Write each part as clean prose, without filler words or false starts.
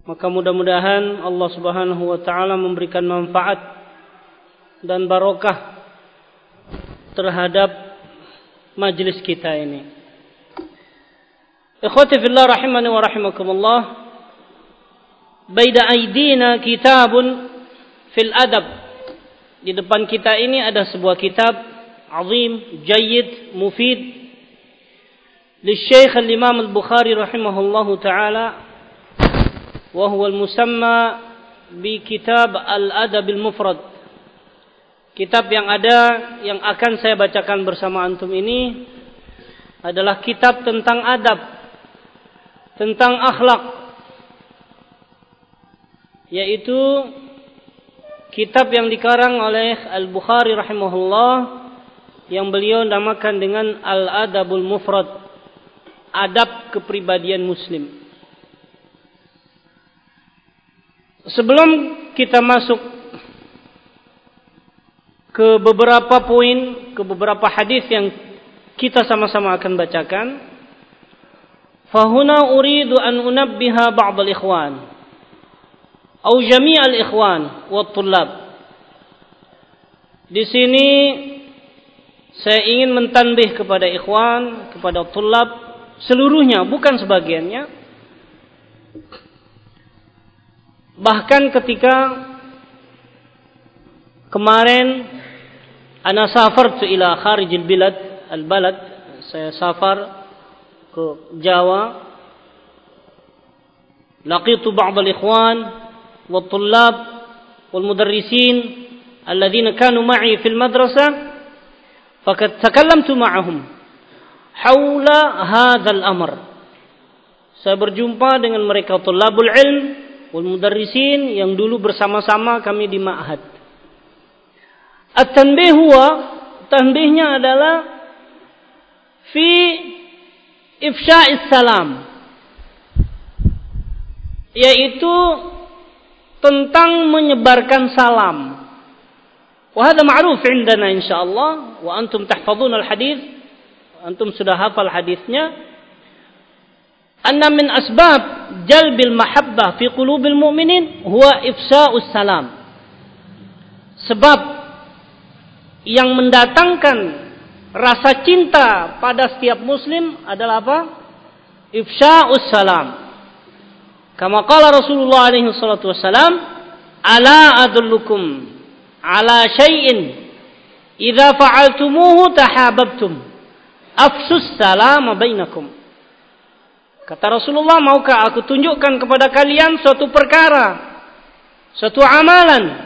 Maka mudah-mudahan Allah Subhanahu wa taala memberikan manfaat dan barokah terhadap majelis kita ini. Ikhwati fillah rahimani wa rahimakumullah. Baina aidina kitabun fil adab. Di depan kita ini ada sebuah kitab azim, jayyid, mufid li Syekh al-Imam al-Bukhari rahimahullahu taala. وهو المسمى بكتاب الأدب المفرد. Kitab yang akan saya bacakan bersama antum ini adalah kitab tentang adab, tentang akhlak, yaitu kitab yang dikarang oleh Al-Bukhari rahimahullah yang beliau namakan dengan Al-Adabul Mufrad, adab kepribadian muslim. Sebelum kita masuk ke beberapa poin, ke beberapa hadis yang kita sama-sama akan bacakan, fahuna uridu an unabbiha ba'd al-ikhwan atau jami' al-ikhwan wa tullab. Di sini saya ingin mentanbih kepada ikhwan, kepada tullab seluruhnya, bukan sebagiannya. Bahkan ketika kemarin ana safartu ila kharijil balad, saya safar ke Jawa, laqitu ba'd al-ikhwan wal tullab wal mudarrisin alladhina kanu ma'i fil madrasah, faqad takallamtu ma'ahum haula hadzal amr. Saya berjumpa dengan mereka tullabul ilm wal mudarrisin yang dulu bersama-sama kami di ma'had. At-tanbih huwa, tanbihnya adalah fi ifsya'is salam, yaitu tentang menyebarkan salam. Wa hadha ma'ruf 'indana insyaallah, wa antum tahfazun al-hadits, antum sudah hafal hadisnya. Anna min asbab jalbil mahabbah fi qulubil mu'minin huwa ifsa'us salam. Sebab yang mendatangkan rasa cinta pada setiap muslim adalah apa? Ifsa'us salam. Kama qala Rasulullah alaihi salatu wassalam, ala adullukum ala syai'in idza fa'altumuhu tahabbtum afsus salama bainakum. Kata Rasulullah, maukah aku tunjukkan kepada kalian suatu perkara, suatu amalan.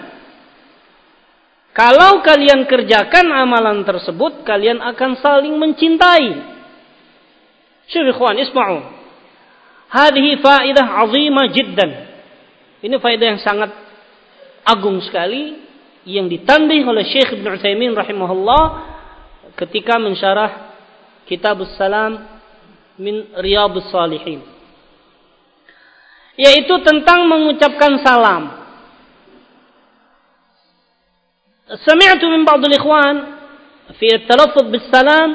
Kalau kalian kerjakan amalan tersebut, kalian akan saling mencintai. Syukur ikhwan, isma'u. Hadhihi faidah azimah jiddan. Ini faedah yang sangat agung sekali yang ditanbih oleh Syekh Ibn Utsaimin rahimahullah ketika mensyarah Kitabus Salam min Riyadhus Shalihin, yaitu tentang mengucapkan salam. Sami'tu min ba'd al-ikhwan fi at-talaffuz bis-salam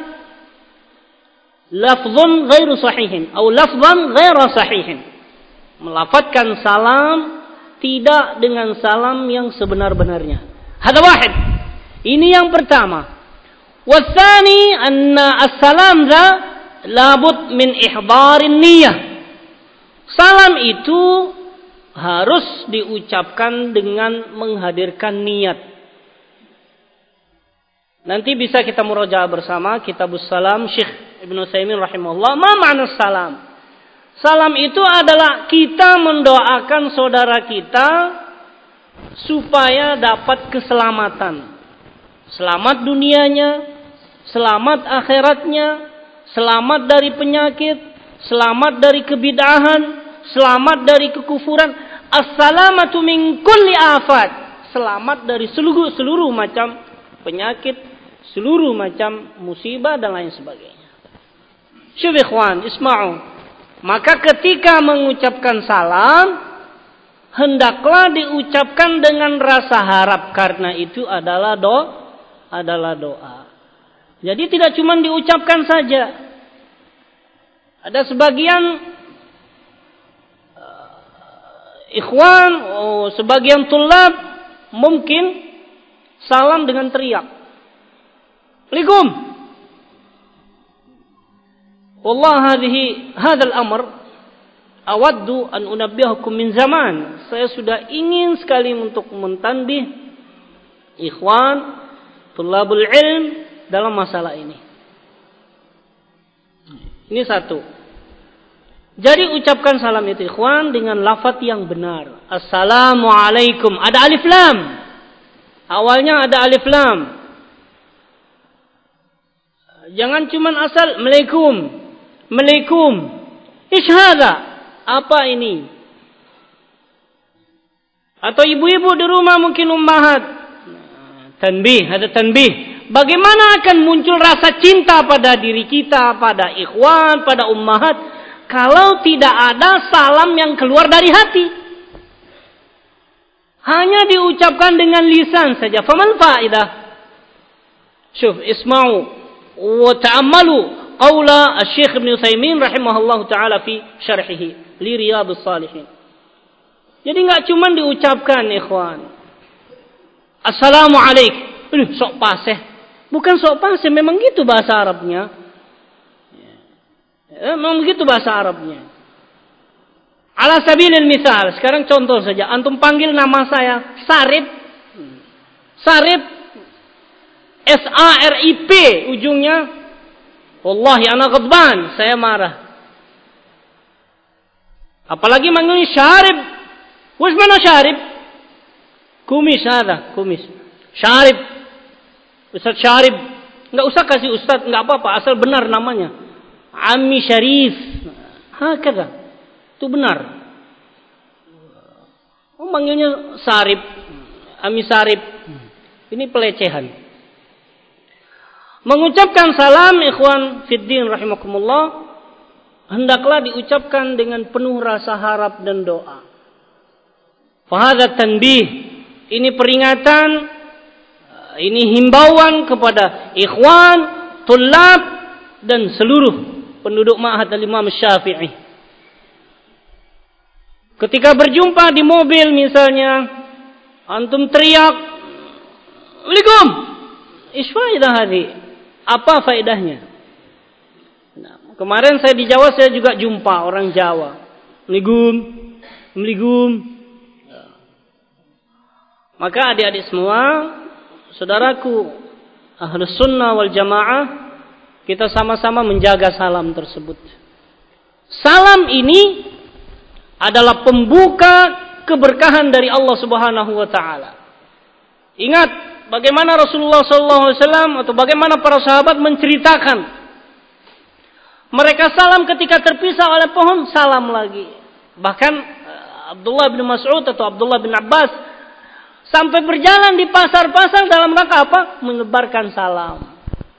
lafzun ghairu sahihin atau lafzan ghairu sahihin, melafadzkan salam tidak dengan salam yang sebenar-benarnya. Hada wahid, ini yang pertama. Wasani anna as-salam za labud min ihdarin niyah. Salam itu harus diucapkan dengan menghadirkan niat. Nanti bisa kita murajaah bersama Kitabus Salam Syekh Ibnu Utsaimin rahimahullah. Ma makna salam? Salam itu adalah kita mendoakan saudara kita supaya dapat keselamatan. Selamat dunianya, selamat akhiratnya, selamat dari penyakit, selamat dari kebid'ahan, selamat dari kekufuran. As-salamatu min kulli afat. Selamat dari seluruh macam penyakit, seluruh macam musibah dan lain sebagainya. Syukur ikhwan, isma'u. Maka ketika mengucapkan salam, hendaklah diucapkan dengan rasa harap, karena itu adalah doa. Jadi tidak cuma diucapkan saja. Ada sebagian Ikhwan, sebagian tulab mungkin salam dengan teriak. Assalamualaikum. Wallah hadzal amr awaddu an unabbihakum min zaman. Saya sudah ingin sekali untuk mentanbih ikhwan tulabul ilm dalam masalah ini. Ini satu. Jadi ucapkan salam itu ikhwan dengan lafaz yang benar. Assalamualaikum. Ada alif lam. Awalnya ada alif lam. Jangan cuman asal Assalamualaikum. Assalamualaikum. Ish hadza? Apa ini? Atau ibu-ibu di rumah mungkin ummahat. Tanbih, ada tanbih. Bagaimana akan muncul rasa cinta pada diri kita, pada ikhwan, pada ummahat, kalau tidak ada salam yang keluar dari hati? Hanya diucapkan dengan lisan saja. Famal fa'idah? Syuf, isma'u wa ta'ammalu qawla Asy-Syaikh Ibnu Utsaimin rahimahullahu taala fi syarhihi li Riyadhus Shalihin. Jadi enggak cuma diucapkan ikhwan. Assalamualaikum. Sok paseh. Bukan sok paseh, memang gitu bahasa Arabnya. Memang begitu bahasa Arabnya. Ala sabilil misal, sekarang contoh saja. Antum panggil nama saya Sarip. Sarip S-A-R-I-P ujungnya. Wallahi ana ghadban, saya marah. Apalagi manggil Syarib. Wis mana Syarib? Kumis ada, kumis. Syarib. Ustaz Syarib. Enggak usah kasih ustaz, enggak apa-apa, asal benar namanya. Ami Syarif. Hakada. Itu benar. Oh, manggilnya Sarip. Ami Sarip. Ini pelecehan. Mengucapkan salam ikhwan fiddin rahimakumullah, hendaklah diucapkan dengan penuh rasa harap dan doa. Fahadha tanbih. Ini peringatan, ini himbauan kepada ikhwan, tulab, dan seluruh penduduk Ma'had al-Imam Syafi'i. Ketika berjumpa di mobil misalnya, antum teriak, Assalamualaikum. Ish faidah hadhi? Apa faedahnya? Nah, kemarin saya di Jawa, saya juga jumpa orang Jawa. Assalamualaikum. Assalamualaikum. Maka adik-adik semua, saudaraku Ahlus Sunnah wal Jamaah, kita sama-sama menjaga salam tersebut. Salam ini adalah pembuka keberkahan dari Allah Subhanahu wa taala. Ingat bagaimana Rasulullah SAW atau bagaimana para sahabat menceritakan. Mereka salam ketika terpisah oleh pohon, salam lagi. Bahkan Abdullah bin Mas'ud atau Abdullah bin Abbas sampai berjalan di pasar-pasar dalam rangka apa? Menebarkan salam.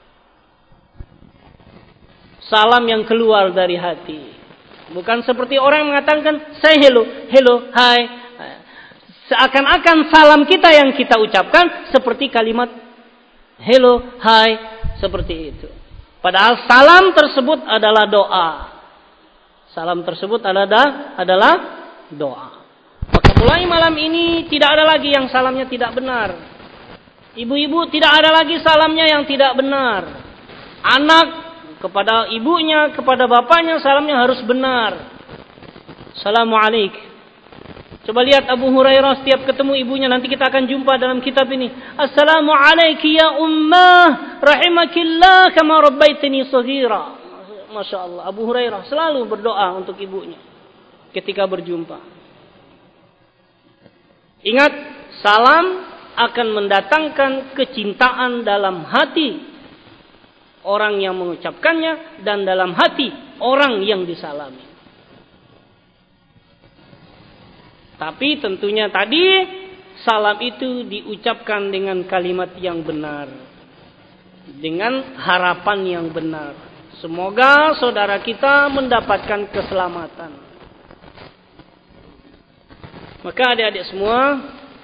Salam yang keluar dari hati. Bukan seperti orang mengatakan, say hello, hello, hi. Seakan-akan salam kita yang kita ucapkan seperti kalimat hello, hi, seperti itu. Padahal salam tersebut adalah doa. Salam tersebut adalah doa. Maka mulai malam ini tidak ada lagi yang salamnya tidak benar. Ibu-ibu tidak ada lagi salamnya yang tidak benar. Anak kepada ibunya, kepada bapaknya salamnya harus benar. Assalamualaikum. Coba lihat Abu Hurairah setiap ketemu ibunya, nanti kita akan jumpa dalam kitab ini. Assalamualaikum ya ummah, rahimakillah kama rabbaitani shaghira. Masya Allah, Abu Hurairah selalu berdoa untuk ibunya ketika berjumpa. Ingat, salam akan mendatangkan kecintaan dalam hati orang yang mengucapkannya dan dalam hati orang yang disalami. Tapi tentunya tadi salam itu diucapkan dengan kalimat yang benar, dengan harapan yang benar. Semoga saudara kita mendapatkan keselamatan. Maka adik-adik semua,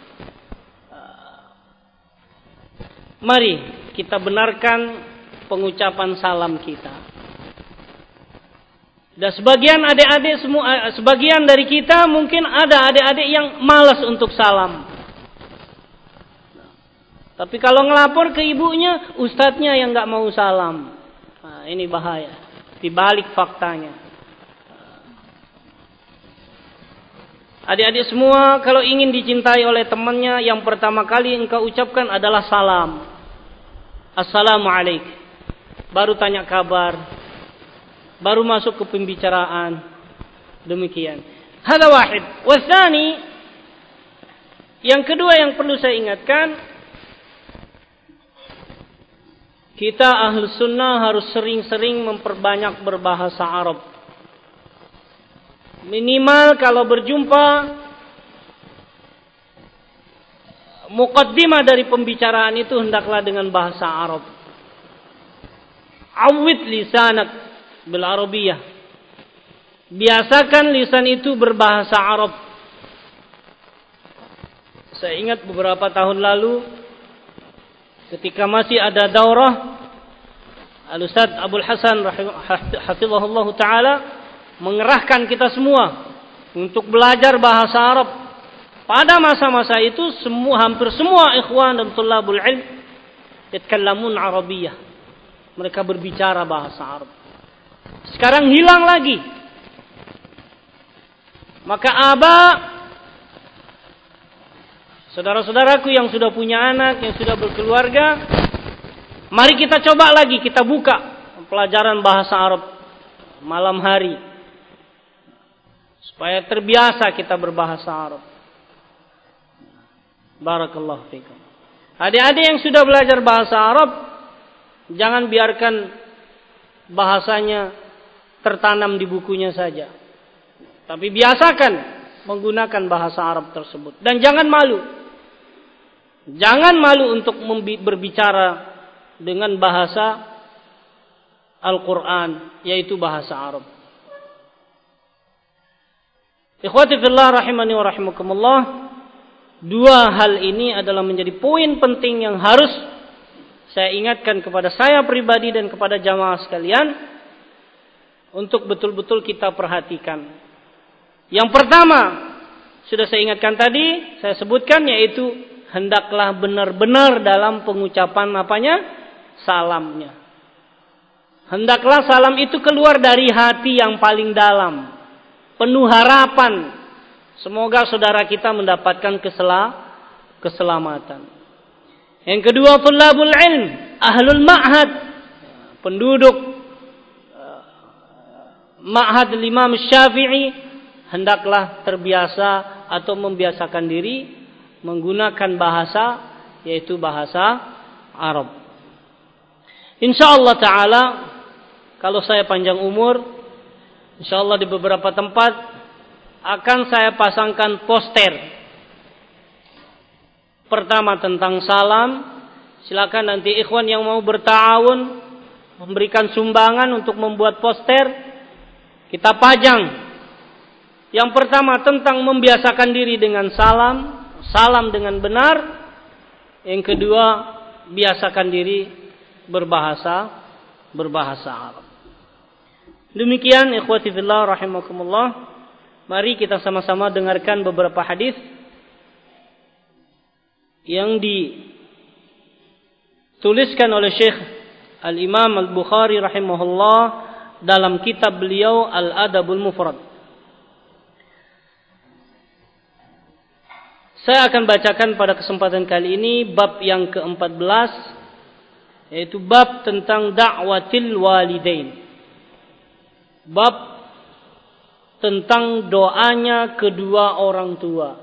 mari kita benarkan pengucapan salam kita. Dan sebagian adik-adik semua, sebagian dari kita mungkin ada adik-adik yang malas untuk salam. Tapi kalau ngelapor ke ibunya, ustadznya yang nggak mau salam. Nah, ini bahaya. Dibalik faktanya. Adik-adik semua, kalau ingin dicintai oleh temannya, yang pertama kali engkau ucapkan adalah salam. Assalamualaikum. Baru tanya kabar. Baru masuk ke pembicaraan. Demikian. Hada wahid. Wathani, yang kedua yang perlu saya ingatkan, kita Ahlus Sunnah harus sering-sering memperbanyak berbahasa Arab. Minimal kalau berjumpa, muqaddimah dari pembicaraan itu hendaklah dengan bahasa Arab. Awwid lisanak bil Arabiyah. Biasakan lisan itu berbahasa Arab. Saya ingat beberapa tahun lalu, ketika masih ada daurah, Al-Ustaz Abdul Hasan hafizahullah ta'ala mengerahkan kita semua untuk belajar bahasa Arab. Pada masa-masa itu hampir semua ikhwan dan tulabul ilm yatkallamun Arabiyah. Mereka berbicara bahasa Arab. Sekarang hilang lagi. Maka saudara-saudaraku yang sudah punya anak, yang sudah berkeluarga, mari kita coba lagi, kita buka pelajaran bahasa Arab malam hari. Supaya terbiasa kita berbahasa Arab. Barakallahu fikum. Adik-adik yang sudah belajar bahasa Arab, jangan biarkan bahasanya tertanam di bukunya saja. Tapi biasakan menggunakan bahasa Arab tersebut. Dan jangan malu. Jangan malu untuk berbicara dengan bahasa Al-Quran, yaitu bahasa Arab. Ikhwati fillah rahimani wa rahimakumullah. Dua hal ini adalah menjadi poin penting yang harus saya ingatkan kepada saya pribadi dan kepada jamaah sekalian untuk betul-betul kita perhatikan. Yang pertama, sudah saya ingatkan tadi, saya sebutkan, yaitu hendaklah benar-benar dalam pengucapan salamnya. Hendaklah salam itu keluar dari hati yang paling dalam, penuh harapan. Semoga saudara kita mendapatkan keselamatan. Yang kedua, tulabul ilm, ahlul ma'had, penduduk ma'had Imam Syafi'i, hendaklah terbiasa atau membiasakan diri menggunakan bahasa, yaitu bahasa Arab. Insyaallah ta'ala, kalau saya panjang umur, insyaallah di beberapa tempat akan saya pasangkan poster. Pertama tentang salam. Silakan nanti ikhwan yang mau berta'awun memberikan sumbangan untuk membuat poster, kita pajang. Yang pertama tentang membiasakan diri dengan salam, salam dengan benar. Yang kedua, biasakan diri berbahasa Arab. Demikian ikhwati fillah rahimakumullah. Mari kita sama-sama dengarkan beberapa hadis yang dituliskan oleh Syekh Al-Imam Al-Bukhari rahimahullah dalam kitab beliau Al-Adabul Mufrad. Saya akan bacakan pada kesempatan kali ini bab yang ke-14, yaitu bab tentang da'watil walidain. Bab tentang doanya kedua orang tua.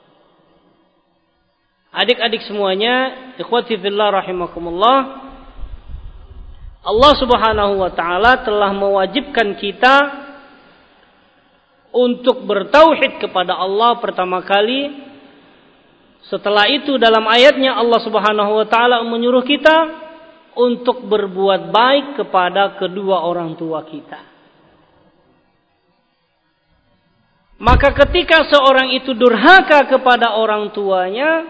Adik-adik semuanya, ikhwati fillah rahimakumullah, Allah Subhanahu wa taala telah mewajibkan kita untuk bertauhid kepada Allah pertama kali. Setelah itu dalam ayatnya Allah Subhanahu wa taala menyuruh kita untuk berbuat baik kepada kedua orang tua kita. Maka ketika seorang itu durhaka kepada orang tuanya,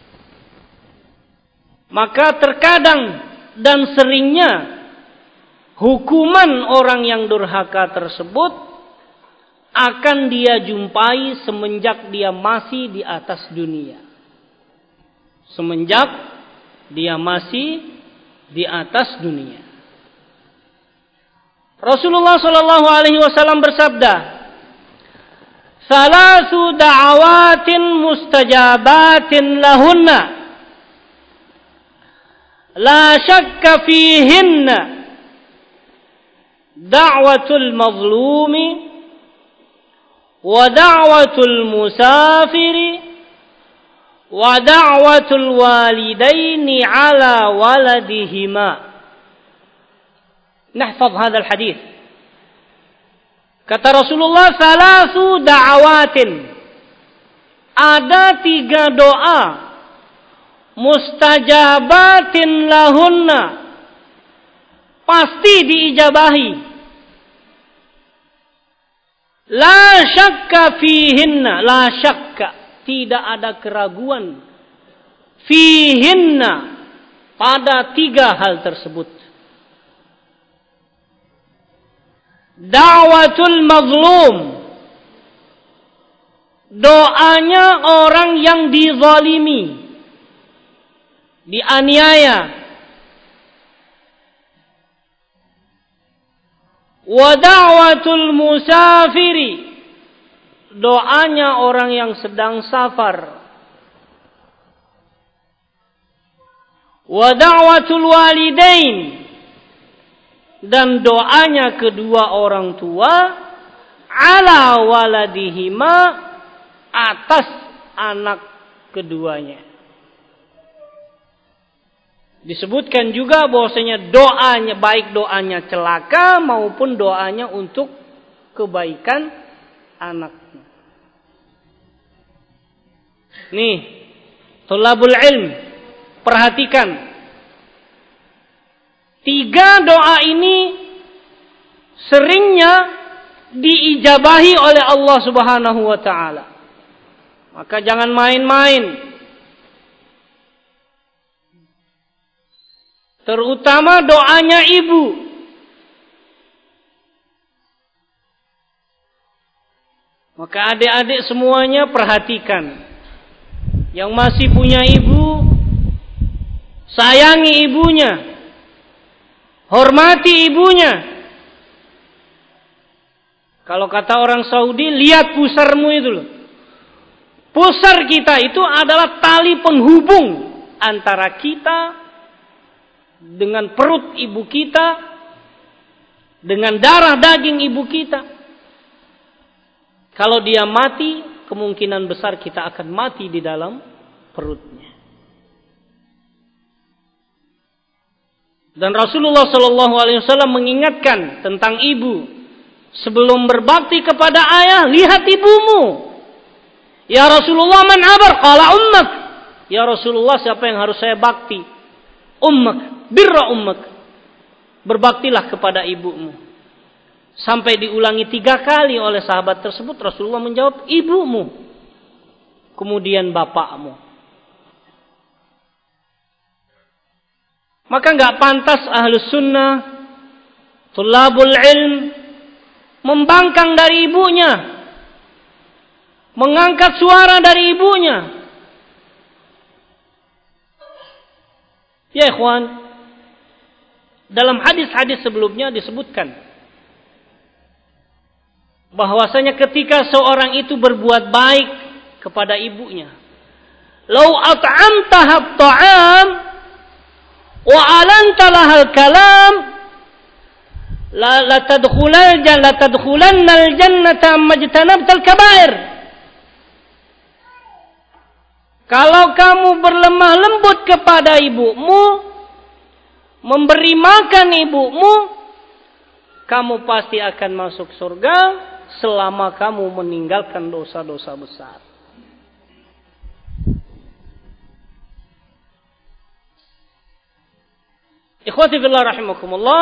maka terkadang dan seringnya hukuman orang yang durhaka tersebut akan dia jumpai semenjak dia masih di atas dunia. Semenjak dia masih di atas dunia. Rasulullah sallallahu alaihi wasallam bersabda, "Salasu da'awatin mustajabatin lahunna la syakka fihinna da'watul mazlumi wa da'watul musafiri wa da'watul walidaini ala waladihima." Nahfaz hadzal hadis. Kata Rasulullah, salasu da'awatin. Ada 3 doa mustajabatin lahunna, pasti diijabahi. La syakka fihinna, la syakka, tidak ada keraguan. Fihinna, pada 3 hal tersebut. Da'watul mazlum, doanya orang yang dizalimi, dianiaya. Wa da'watul musafiri, doanya orang yang sedang safar. Wa da'watul walidain, dan doanya kedua orang tua, ala waladihima, atas anak keduanya. Disebutkan juga bahwasanya doanya, baik doanya celaka maupun doanya untuk kebaikan anaknya. Nih, thalabul ilm, perhatikan. 3 doa ini seringnya diijabahi oleh Allah Subhanahu wa taala. Maka jangan main-main. Terutama doanya ibu. Maka adik-adik semuanya perhatikan. Yang masih punya ibu, sayangi ibunya. Hormati ibunya. Kalau kata orang Saudi, lihat pusarmu itu loh. Pusar kita itu adalah tali penghubung antara kita dengan perut ibu kita, dengan darah daging ibu kita. Kalau dia mati, kemungkinan besar kita akan mati di dalam perutnya. Dan Rasulullah sallallahu alaihi wasallam mengingatkan tentang ibu. Sebelum berbakti kepada ayah, lihat ibumu. Ya Rasulullah, man abar? Qala ummak. Ya Rasulullah, siapa yang harus saya bakti? Ummak, birra ummak. Berbaktilah kepada ibumu. Sampai diulangi 3 kali oleh sahabat tersebut, Rasulullah menjawab, ibumu. Kemudian bapakmu. Maka enggak pantas ahlus sunnah, tulabul ilm, membangkang dari ibunya, mengangkat suara dari ibunya. Ya ikhwan, dalam hadis-hadis sebelumnya disebutkan bahwasanya ketika seorang itu berbuat baik kepada ibunya, lau at'amtaha at-ta'am wa alanta lahal kalam la tadkhulanna al-jannata majtanabtal kaba'ir. Kalau kamu berlemah lembut kepada ibumu, memberi makan ibumu, kamu pasti akan masuk surga selama kamu meninggalkan dosa-dosa besar. Ikhwati fillah rahimakumullah,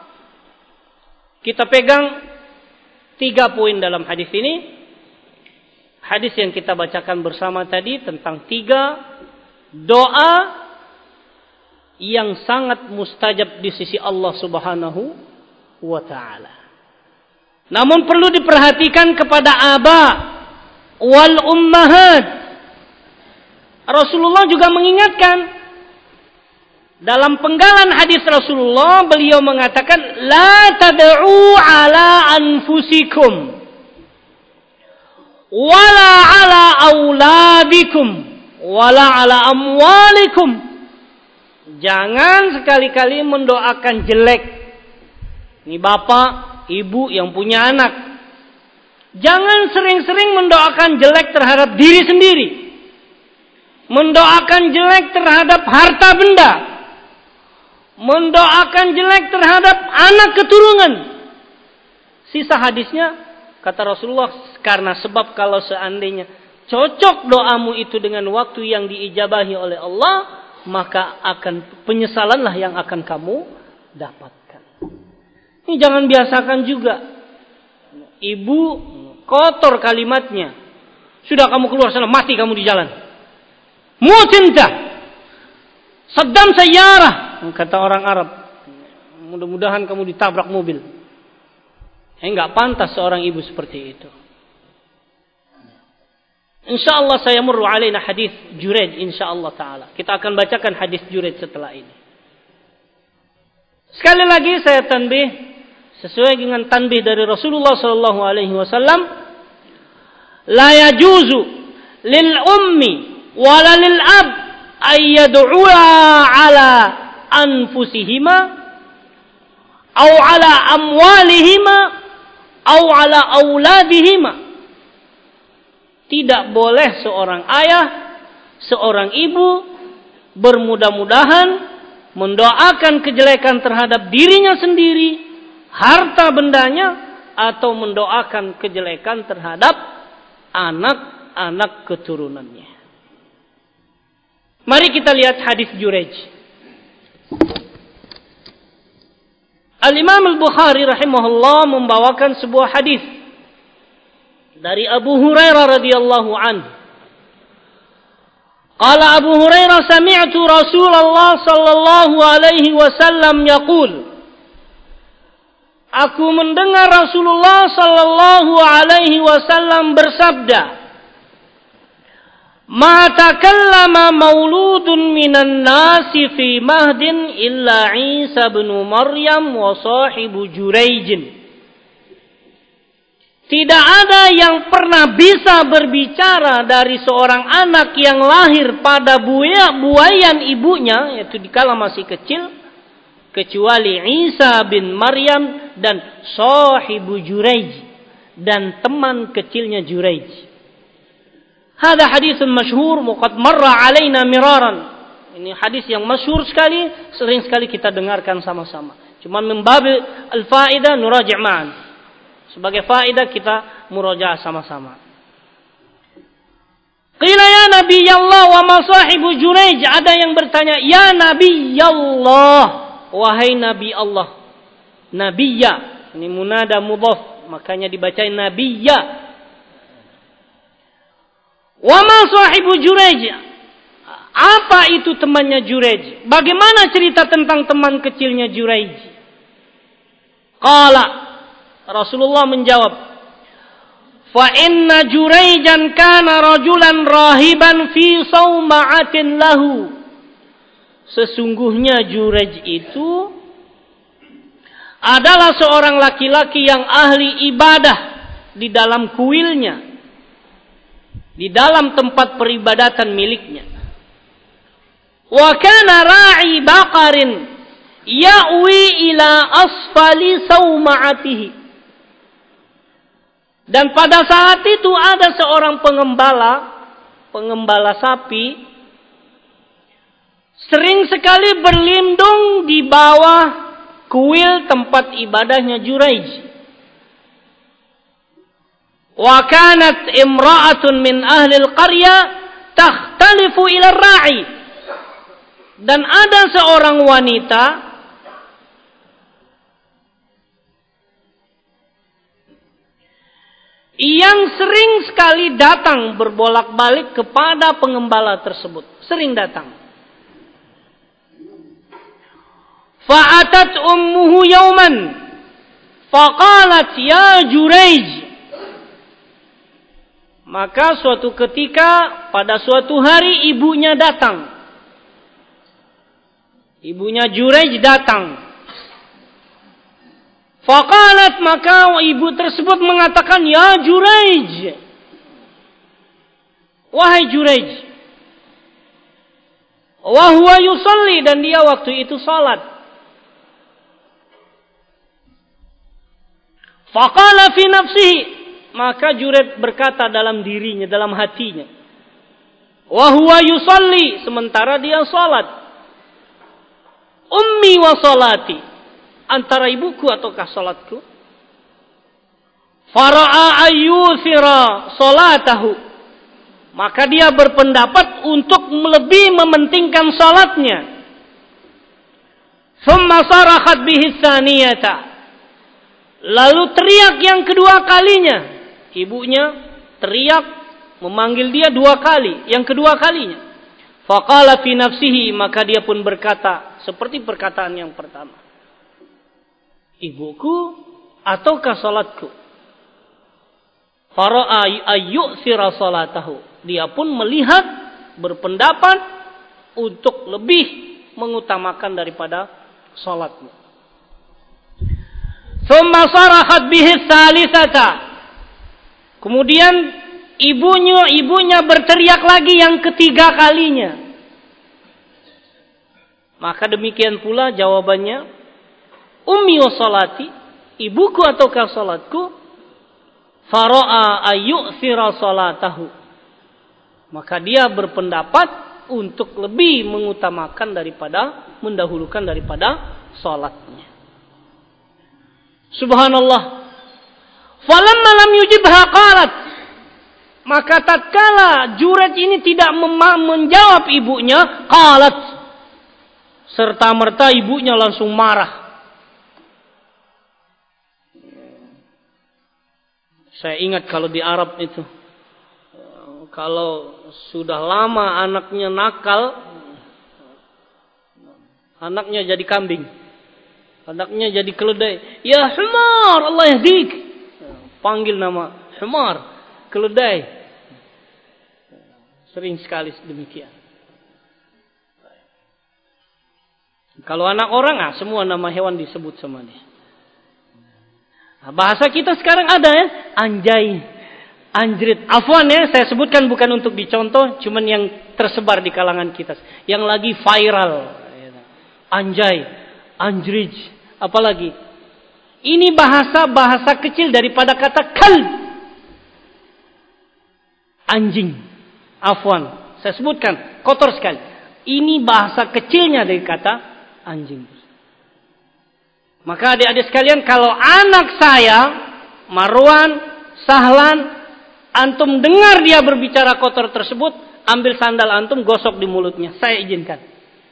kita pegang 3 poin dalam hadis ini. Hadis yang kita bacakan bersama tadi tentang 3 doa yang sangat mustajab di sisi Allah Subhanahu wa ta'ala. Namun perlu diperhatikan kepada aba wal ummahat. Rasulullah juga mengingatkan dalam penggalan hadis Rasulullah, beliau mengatakan la tad'u ala anfusikum wala ala auladikum wala ala amwalikum. Jangan sekali-kali mendoakan jelek. Ini bapak, ibu yang punya anak. Jangan sering-sering mendoakan jelek terhadap diri sendiri. Mendoakan jelek terhadap harta benda. Mendoakan jelek terhadap anak keturunan. Sisa hadisnya, kata Rasulullah, karena sebab kalau seandainya cocok doamu itu dengan waktu yang diijabahi oleh Allah, maka akan penyesalanlah yang akan kamu dapatkan. Ini jangan biasakan juga. Ibu kotor kalimatnya. Sudah kamu keluar sana, mati kamu di jalan. Mutinta. Saddam sayyarah, kata orang Arab. Mudah-mudahan kamu ditabrak mobil. Enggak pantas seorang ibu seperti itu. InsyaAllah saya murru alaina hadis Juraij insyaallah ta'ala. Kita akan bacakan hadis Juraij setelah ini. Sekali lagi saya tanbih sesuai dengan tanbih dari Rasulullah sallallahu alaihi wasallam, la yajuzu lil ummi wala lil ab ay yad'u'a ala anfusihima aw ala amwalihima aw ala auladihima. Tidak boleh seorang ayah, seorang ibu bermudah-mudahan mendoakan kejelekan terhadap dirinya sendiri, harta bendanya, atau mendoakan kejelekan terhadap anak-anak keturunannya. Mari kita lihat hadis Juraij. Al-Imam Al-Bukhari rahimahullah membawakan sebuah hadis dari Abu Hurairah radhiyallahu anhu. Qala Abu Hurairah sami'tu Rasulullah sallallahu alaihi wasallam yaqul. Aku mendengar Rasulullah sallallahu alaihi wasallam bersabda, "Ma takallama mauludun minan nasi fi mahdin illa Isa bin Maryam wa sahibu Juraij." Tidak ada yang pernah bisa berbicara dari seorang anak yang lahir pada buayan ibunya, yaitu dikala masih kecil, kecuali Isa bin Maryam dan sahibu Juraij, dan teman kecilnya Juraij. Hada haditsun masyhur qad marra alaina miraran. Ini hadis yang masyhur sekali, sering sekali kita dengarkan sama-sama. Cuma membabi al-faedah nuraji' ma'an. Sebagai faedah kita murajaah sama-sama. Qila ya Nabi Allah wa ma sahibu Juraij. Ada yang bertanya, ya Nabi Allah, wahai Nabi Allah. Nabiyya, ini munada mudhaf, makanya dibacain Nabiyya. Wa ma sahibu Juraij. Apa itu temannya Juraij? Bagaimana cerita tentang teman kecilnya Juraij? Qala, Rasulullah menjawab, fa inna Juraijan kana rajulan rahiban fi sauma'atin lahu. Sesungguhnya Juraij itu adalah seorang laki-laki yang ahli ibadah di dalam kuilnya, di dalam tempat peribadatan miliknya. Wa kana ra'i baqarin ya'wi ila asfali sauma'atihi. Dan pada saat itu ada seorang pengembala sapi, sering sekali berlindung di bawah kuil tempat ibadahnya Juraij. Wa kanat imra'atun min ahli al-qarya takhtalifu ila ar-ra'i. Dan ada seorang wanita yang sering sekali datang berbolak-balik kepada pengembala tersebut. Sering datang. Fa'atat ummuhu yauman. Faqalat ya Juraij. Maka suatu ketika pada suatu hari ibunya datang. Ibunya Juraij datang. Faqalat, maka ibu tersebut mengatakan, ya Juraij. Wahai Juraij. Wa huwa yusalli, dan dia waktu itu salat. Faqala fi nafsihi, maka Juraij berkata dalam dirinya, dalam hatinya. Wa huwa yusalli, sementara dia salat. Ummi wa salati, antara ibuku ataukah salatku? Fara'a ayyuthira salatahu, maka dia berpendapat untuk lebih mementingkan salatnya. Thumma sarakhat bihi tsaniyata, lalu teriak yang kedua kalinya. Ibunya teriak memanggil dia dua kali, yang kedua kalinya. Faqala fi nafsihi, maka dia pun berkata seperti perkataan yang pertama. Ibuku ataukah salatku? Fara'a ayyu'thira salatahu, dia pun melihat, berpendapat untuk lebih mengutamakan daripada salatnya. Tsumma sarahat bihi tsalitsata, kemudian ibunya berteriak lagi yang ketiga kalinya. Maka demikian pula jawabannya, ummi wa salati, ibuku ataukah salatku? Fara'a ayyu'thira salatahu, maka dia berpendapat untuk lebih mengutamakan daripada, mendahulukan daripada salatnya. Subhanallah. Falamma lam yujibha qalat, maka tatkala Juraij ini tidak menjawab ibunya, qalat, serta merta ibunya langsung marah. Saya ingat kalau di Arab itu, kalau sudah lama anaknya nakal, anaknya jadi kambing, anaknya jadi keledai. Ya humar, Allah yahdik. Panggil nama humar, keledai. Sering sekali demikian. Kalau anak orang, semua nama hewan disebut sama dia. Bahasa kita sekarang ada ya, anjay, anjrit. Afwan ya, saya sebutkan bukan untuk dicontoh, cuman yang tersebar di kalangan kita, yang lagi viral. Anjay, anjrij, apalagi. Ini bahasa kecil daripada kata kalb, anjing. Afwan, saya sebutkan, kotor sekali. Ini bahasa kecilnya dari kata anjing. Maka adik-adik sekalian, kalau anak saya, Marwan, Sahlan, antum dengar dia berbicara kotor tersebut, ambil sandal antum, gosok di mulutnya. Saya izinkan.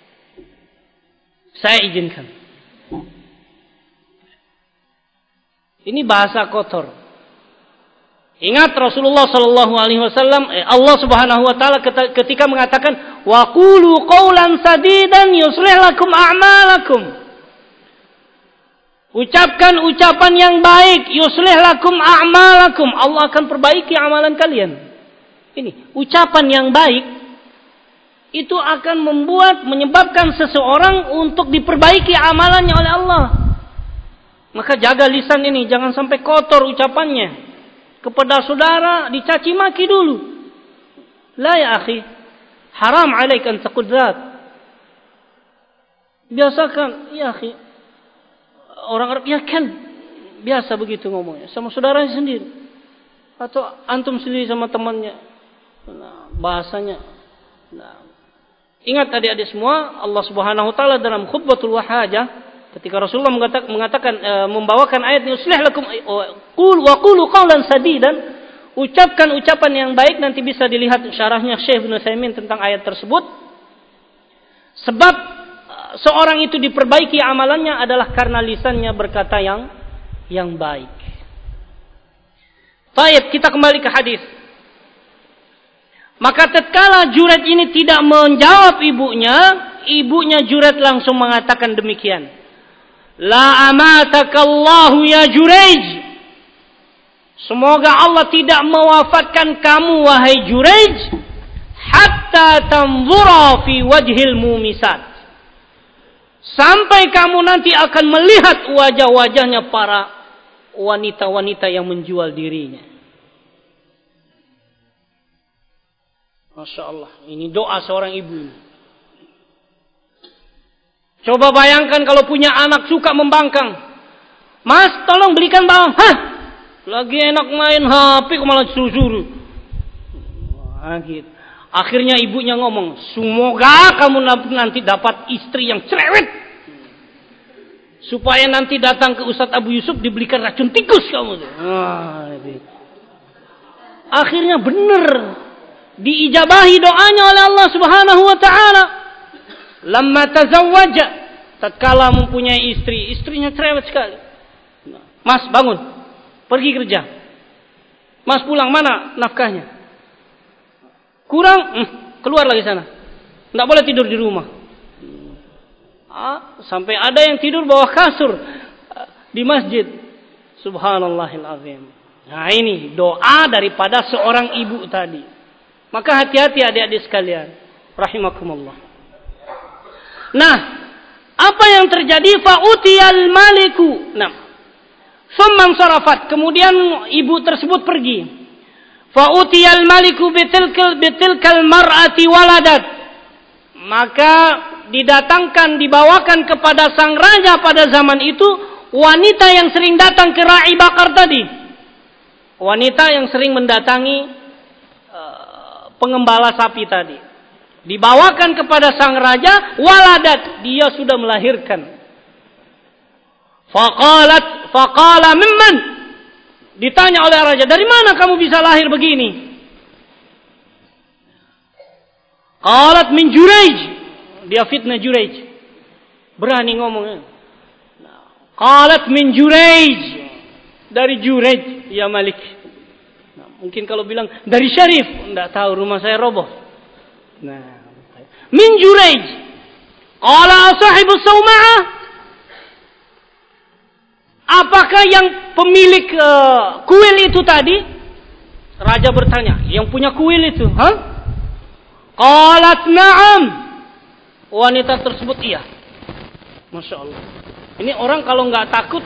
Saya izinkan. Ini bahasa kotor. Ingat Rasulullah sallallahu alaihi wasallam, Allah Subhanahu wa taala ketika mengatakan, "Wa qulu qawlan sadidan yuslih lakum a'malakum." Ucapkan ucapan yang baik, yuslih lakum a'malakum, Allah akan perbaiki amalan kalian. Ini ucapan yang baik itu akan menyebabkan seseorang untuk diperbaiki amalannya oleh Allah. Maka jaga lisan ini, jangan sampai kotor ucapannya. Kepada saudara dicaci maki dulu. La ya akhi, haram alaik an taqul dzat. Biasakan, ya akhi. Orang Arab ya kan biasa begitu ngomongnya sama saudaranya sendiri atau antum sendiri sama temannya. Bahasanya. Ingat adik-adik semua, Allah Subhanahu wa taala dalam khutbatul wahajah ketika Rasulullah mengatakan membawakan ayat yuslih lakum wa qulu qawlan sadidan, ucapkan ucapan yang baik. Nanti bisa dilihat syarahnya Syekh Ibnu Utsaimin tentang ayat tersebut. Sebab seorang itu diperbaiki amalannya adalah karena lisannya berkata yang baik. Baik, kita kembali ke hadis. Maka tatkala Juraij ini tidak menjawab ibunya Juraij langsung mengatakan demikian. La amatakallahu ya Juraij. Semoga Allah tidak mewafatkan kamu wahai Juraij hatta tanzura fi wajhil mumisat. Sampai kamu nanti akan melihat wajah-wajahnya para wanita-wanita yang menjual dirinya. Masya Allah, ini doa seorang ibu ini. Coba bayangkan kalau punya anak suka membangkang. Mas, tolong belikan bawang. Hah? Lagi enak main HP kok malah suruh-suruh. Gitu. Akhirnya ibunya ngomong, semoga kamu nanti dapat istri yang cerewet. Supaya nanti datang ke Ustadz Abu Yusuf dibelikan racun tikus kamu. Akhirnya benar. Diijabahi doanya oleh Allah Subhanahu wa taala. Lamma tazawwaja, tatkala mempunyai istri, istrinya cerewet sekali. Mas, bangun. Pergi kerja. Mas, pulang, mana nafkahnya? Kurang, keluar lagi sana. Tidak boleh tidur di rumah. Sampai ada yang tidur bawah kasur di masjid. Subhanallahil azim. Nah, ini doa daripada seorang ibu tadi. Maka hati-hati adik-adik sekalian. Rahimakumullah. Nah, apa yang terjadi? Fa'utiyal maliku. Nah, summan sarafat. Kemudian ibu tersebut pergi. Fa'utiyal maliku bitilkal mar'ati waladat. Maka dibawakan kepada sang raja pada zaman itu wanita yang sering datang ke ra'i bakar tadi. Wanita yang sering mendatangi pengembala sapi tadi. Dibawakan kepada sang raja, waladat, dia sudah melahirkan. Faqala mimman? Ditanya oleh raja, dari mana kamu bisa lahir begini? Qalat min Juraij. Dia fitnah Juraij. Berani ngomongnya. Qalat min Juraij. Dari Juraij, ya Malik. Mungkin kalau bilang dari Syarif, enggak tahu, rumah saya roboh. Nah, min Juraij. Qala sahibus Sauma'ah. Apakah yang pemilik kuil itu tadi? Raja bertanya, yang punya kuil itu, ha? Qalat na'am. Wanita tersebut iya. Masya Allah. Ini orang kalau nggak takut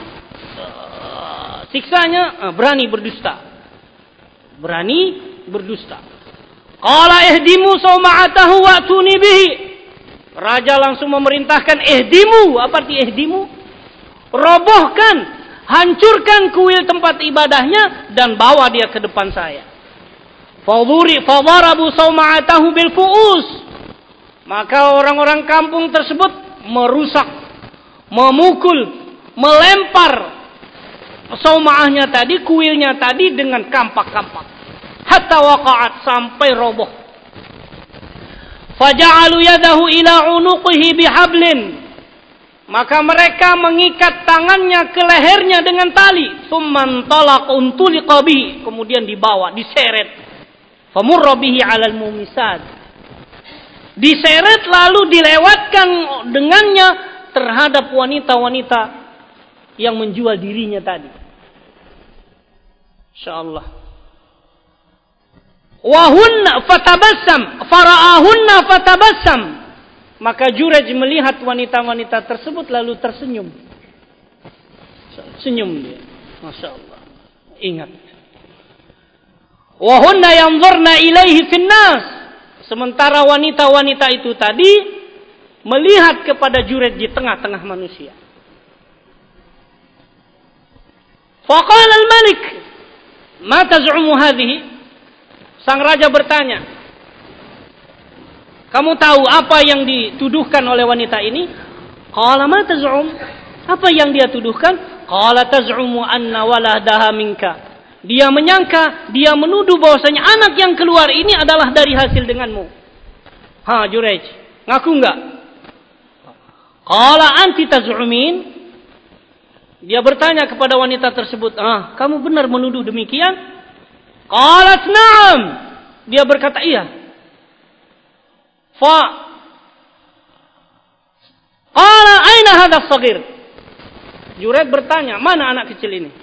siksanya, berani berdusta. Berani berdusta. Qala ihdimu sauma'atahu wa'tuni bihi. Raja langsung memerintahkan ihdimu. Apa arti ihdimu? Robohkan, hancurkan kuil tempat ibadahnya dan bawa dia ke depan saya. Fadharabu sauma'atahu bil fu'us. Maka orang-orang kampung tersebut merusak, memukul, melempar sauma'ahnya tadi, kuilnya tadi dengan kampak-kampak. Hatta waqa'at, sampai roboh. Faja'alu yadahu ila unuqihi bihablin. Maka mereka mengikat tangannya ke lehernya dengan tali. Tsumman talaq untuliqa bihi. Kemudian dibawa, diseret. Famurra bihi 'alal mumisat. Diseret lalu dilewatkan dengannya terhadap wanita-wanita yang menjual dirinya tadi. Insyaallah. Wa hunna fatabassam, fara'ahunna fatabassam. Maka Juraij melihat wanita-wanita tersebut lalu tersenyum. Senyum dia. Masya Allah. Ingat. Wa hunna yanzurna ilaihi finnas. Sementara wanita-wanita itu tadi melihat kepada Juraij di tengah-tengah manusia. Faqala al-malik, ma taz'umu hadhihi? Sang raja bertanya, kamu tahu apa yang dituduhkan oleh wanita ini? Qala ma taz'um? Apa yang dia tuduhkan? Qala taz'umu anna waladaha minka. Dia menyangka, dia menuduh bahwasanya anak yang keluar ini adalah dari hasil denganmu. Ha, Juraij, ngaku enggak? Qala anti taz'umin? Dia bertanya kepada wanita tersebut, kamu benar menuduh demikian? Qalat na'am. Dia berkata, iya. Qala aina hadha as-saghir? Juraid bertanya, mana anak kecil ini?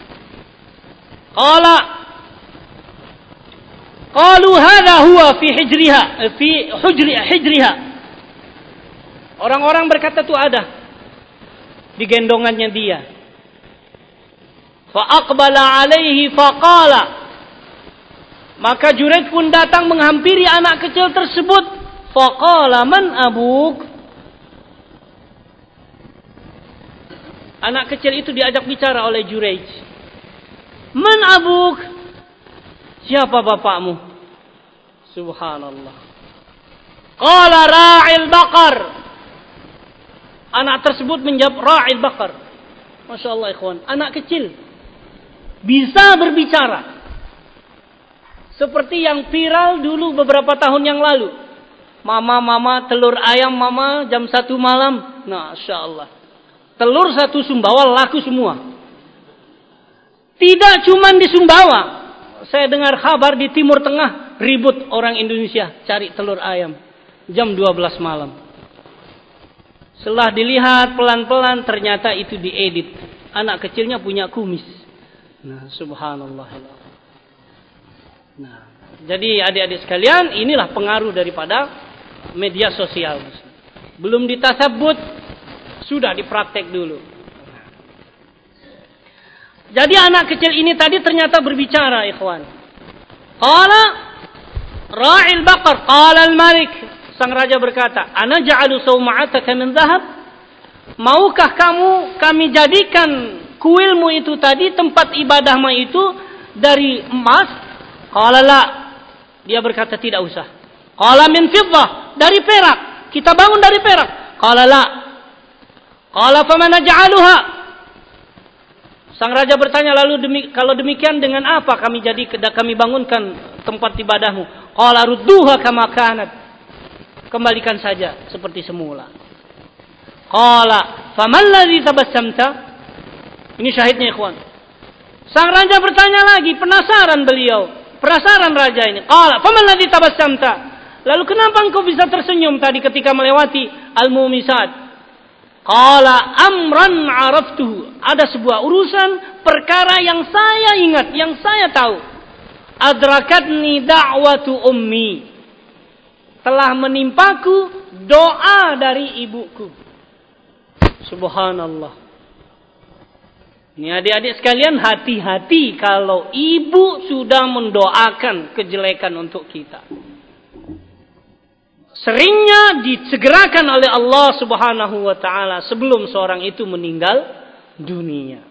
Qalu hadha huwa fi hijriha. Orang-orang berkata itu ada di gendongannya dia. Fa aqbala alaihi faqala. Maka Juraid pun datang menghampiri anak kecil tersebut. Faqala man abuk? Anak kecil itu diajak bicara oleh Juraid. Man abuk? Siapa bapakmu? Subhanallah. Qala ra'il baqar. Anak tersebut menjawab ra'il baqar. Masya Allah ikhwan. Anak kecil bisa berbicara. Seperti yang viral dulu beberapa tahun yang lalu. Mama, telur ayam mama jam 1 malam. Masya Allah. Telur 1 Sumbawa laku semua. Tidak cuma di Sumbawa. Saya dengar kabar di Timur Tengah ribut orang Indonesia cari telur ayam jam 12 malam. Setelah dilihat pelan-pelan ternyata itu diedit. Anak kecilnya punya kumis. Nah, subhanallah. Nah, jadi adik-adik sekalian, inilah pengaruh daripada media sosial. Belum ditasabbut, sudah dipraktek dulu. Jadi anak kecil ini tadi ternyata berbicara, ikhwan. Qala ra'il baqar, qala al-malik. Sang raja berkata, "Ana ja'alu sawma'ataka min dhahab?" Maukah kami jadikan kuilmu itu tadi, tempat ibadahmu itu dari emas? Qala la. Dia berkata tidak usah. Qala min fiddah, dari perak. Kita bangun dari perak. Qala la. Qala faman naj'aluha? Sang raja bertanya, lalu kalau demikian dengan apa kami bangunkan tempat ibadahmu? Qala rudduha kama kanat. Kembalikan saja seperti semula. Qala faman ladzi tabassamta? Ini syahidnya ikhwan. Sang raja bertanya lagi, penasaran raja ini. Qala faman ladzi tabassamta? Lalu kenapa engkau bisa tersenyum tadi ketika melewati al-mumisat? Qala amran araftuhu. Ada sebuah urusan, perkara yang saya ingat, yang saya tahu. Adrakatni da'watu ummi. Telah menimpaku doa dari ibuku. Subhanallah. Ini adik-adik sekalian, hati-hati kalau ibu sudah mendoakan kejelekan untuk kita. Seringnya disegerakan oleh Allah Subhanahu wa taala sebelum seorang itu meninggal dunia.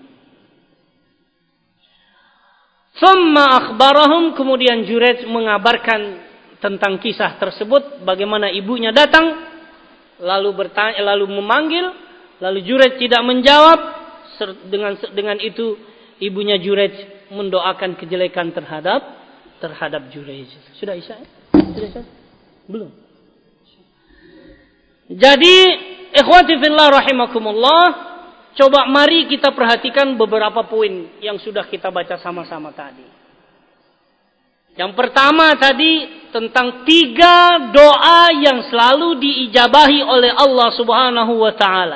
Thumma akhbarahum, kemudian Juraid mengabarkan tentang kisah tersebut, bagaimana ibunya datang lalu memanggil, lalu Juraid tidak menjawab. Dengan itu ibunya Juraid mendoakan kejelekan terhadap Juraid. Sudah Isya? Sudah Isya? Belum. Jadi, ikhwati fillah rahimakumullah, coba mari kita perhatikan beberapa poin yang sudah kita baca sama-sama tadi. Yang pertama tadi tentang 3 doa yang selalu diijabahi oleh Allah Subhanahu wa taala.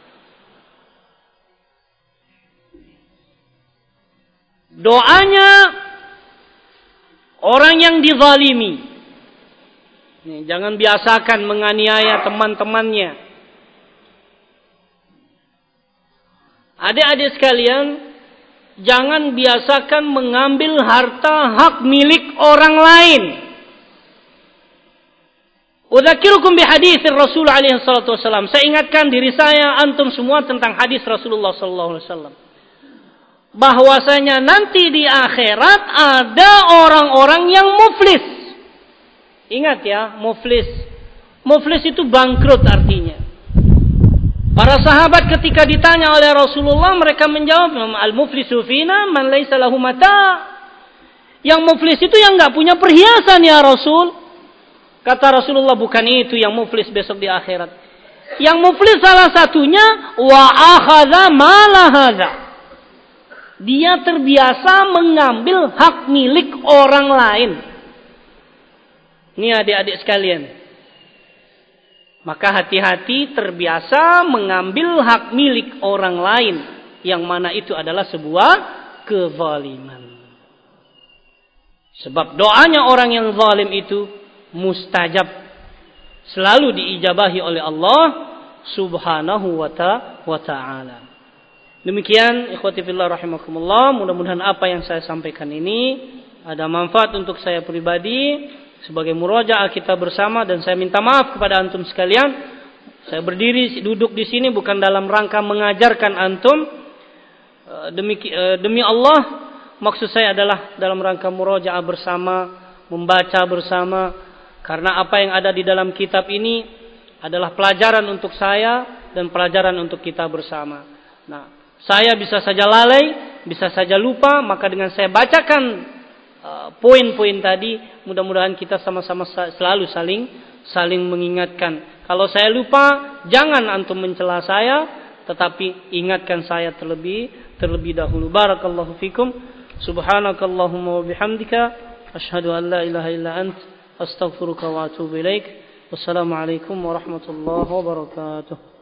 Doanya orang yang dizalimi. Nih, jangan biasakan menganiaya teman-temannya. Adik-adik sekalian, jangan biasakan mengambil harta hak milik orang lain. Udzakirukum bi hadits Rasul alaihi salatu wasallam. Saya ingatkan diri saya, antum semua tentang hadis Rasulullah sallallahu alaihi wasallam. Bahwasanya nanti di akhirat ada orang-orang yang muflis. Ingat ya, muflis. Muflis itu bangkrut artinya. Para sahabat ketika ditanya oleh Rasulullah, mereka menjawab, al-muflisu fina man laisa lahu mata. Yang muflis itu yang enggak punya perhiasan ya Rasul. Kata Rasulullah, bukan itu yang muflis besok di akhirat. Yang muflis salah satunya wa akhadha mala hadza. Dia terbiasa mengambil hak milik orang lain. Ini adik-adik sekalian. Maka hati-hati terbiasa mengambil hak milik orang lain, yang mana itu adalah sebuah kezaliman. Sebab doanya orang yang zalim itu mustajab, selalu diijabahi oleh Allah Subhanahu wa ta'ala. Demikian ikhwati fillah rahimakumullah, mudah-mudahan apa yang saya sampaikan ini ada manfaat untuk saya pribadi sebagai murajaah kita bersama, dan saya minta maaf kepada antum sekalian. Saya duduk di sini bukan dalam rangka mengajarkan antum, demi Allah, maksud saya adalah dalam rangka murajaah bersama, membaca bersama, karena apa yang ada di dalam kitab ini adalah pelajaran untuk saya dan pelajaran untuk kita bersama. Nah, saya bisa saja lalai, bisa saja lupa, maka dengan saya bacakan poin-poin tadi, mudah-mudahan kita sama-sama selalu saling mengingatkan. Kalau saya lupa, jangan antum mencela saya, tetapi ingatkan saya terlebih dahulu. Barakallahu fikum. Subhanakallahumma wa bihamdika, asyhadu an la ilaha illa ant, astaghfiruka wa atubu ilaik. Wassalamualaikum warahmatullahi wabarakatuh.